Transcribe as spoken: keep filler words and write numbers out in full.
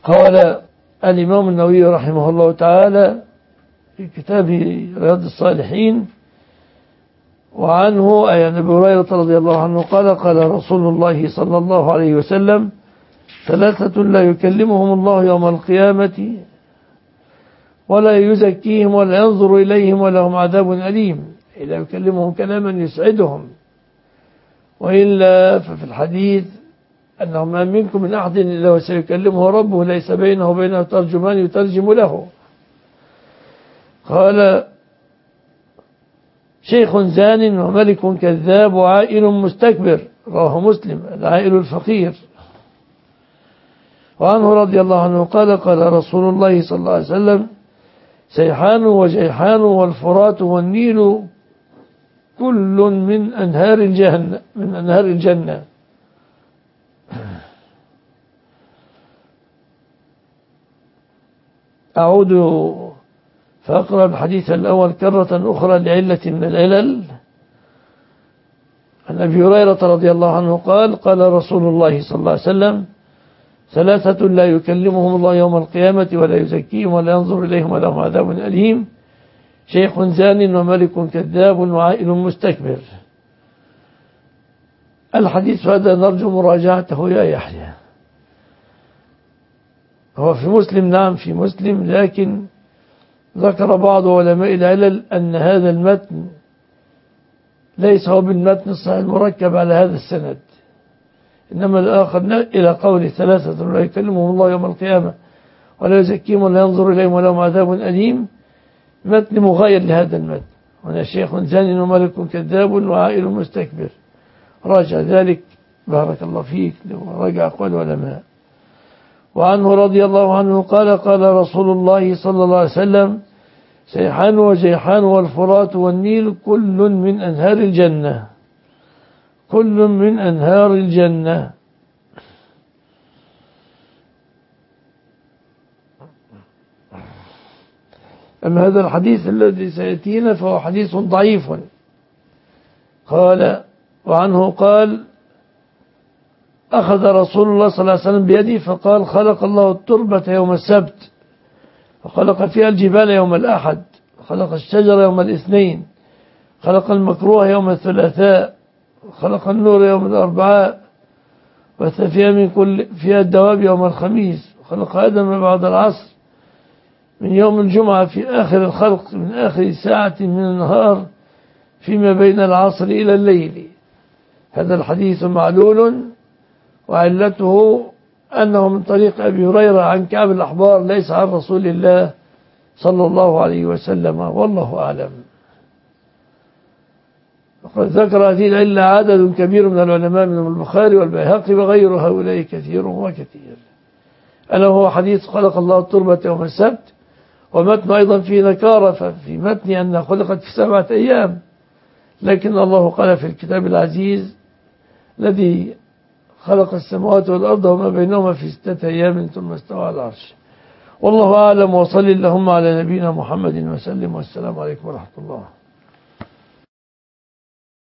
قال الإمام النووي رحمه الله تعالى في كتابه رياض الصالحين: وعنه أي عن أبي هريرة رضي الله عنه قال: قال رسول الله صلى الله عليه وسلم: ثلاثة لا يكلمهم الله يوم القيامة ولا يزكيهم ولا ينظر إليهم ولهم عذاب أليم. لا يكلمهم كلاما يسعدهم، وإلا ففي الحديث أنه ما منكم من أحد إلا وسيكلمه ربه ليس بينه وبينه ترجمان يترجم له. قال: شيخ زان وملك كذاب وعائل مستكبر. رواه مسلم. العائل الفقير. وعنه رضي الله عنه قال: قال رسول الله صلى الله عليه وسلم: سيحان وجيحان والفرات والنيل كل من أنهار الجنة من أنهار الجنة. أعود فأقرأ الحديث الأول كرة أخرى لعلة من العلل. عن أبي هريرة رضي الله عنه قال: قال رسول الله صلى الله عليه وسلم: ثلاثة لا يكلمهم الله يوم القيامة ولا يزكيهم ولا ينظر إليهم ولهم عذاب أليم: شيخ زان وملك كذاب وعائل مستكبر. الحديث هذا نرجو مراجعته يا يحيى. هو في مسلم، نعم في مسلم، لكن ذكر بعض علماء العلل أن هذا المتن ليس هو بالمتن الصحيح المركب على هذا السند، إنما الآخر إلى قول ثلاثة لا يكلمهم الله يوم القيامة ولا يزكيهم ولا ينظر إليهم ولهم عذاب أليم، متن مغاير لهذا المتن. هنا شيخ زان وملك كذاب وعائل مستكبر. راجع ذلك بارك الله فيك، راجع أقوال العلماء. وعنه رضي الله عنه قال: قال رسول الله صلى الله عليه وسلم: سيحان وجيحان والفرات والنيل كل من أنهار الجنة كل من أنهار الجنة. أما هذا الحديث الذي سيأتينا فهو حديث ضعيف. قال: وعنه قال: أخذ رسول الله صلى الله عليه وسلم بيدي فقال: خلق الله التربة يوم السبت، وخلق فيها الجبال يوم الأحد، وخلق الشجر يوم الاثنين، خلق المكروه يوم الثلاثاء، وخلق النور يوم الأربعاء، وبث فيها من كل فيها الدواب يوم الخميس، وخلق آدم بعد العصر من يوم الجمعة في آخر الخلق من آخر ساعة من النهار فيما بين العصر إلى الليل. هذا الحديث معلول، وعلته أنه من طريق أبي هريرة عن كعب الأحبار ليس عن رسول الله صلى الله عليه وسلم، والله أعلم. وقد ذكر هذه العلة عدد كبير من العلماء منهم البخاري والبيهقي وغير هؤلاء كثير وكثير. ألا هو حديث خلق الله التربة يوم السبت، ومتن أيضا فيه نكارة، ففي متن أنها خلقت في سبعة أيام، لكن الله قال في الكتاب العزيز: الذي خلق السماوات والأرض وما بينهما في ستة أيام ثم استوى على العرش. والله أعلم، وصل اللهم على نبينا محمد وسلم، والسلام عليكم ورحمة الله.